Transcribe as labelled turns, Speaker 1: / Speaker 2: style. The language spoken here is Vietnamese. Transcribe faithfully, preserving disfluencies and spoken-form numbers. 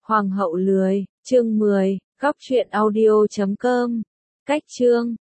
Speaker 1: Hoàng hậu lười, chương mười, góc truyện audio chấm com. Cách chương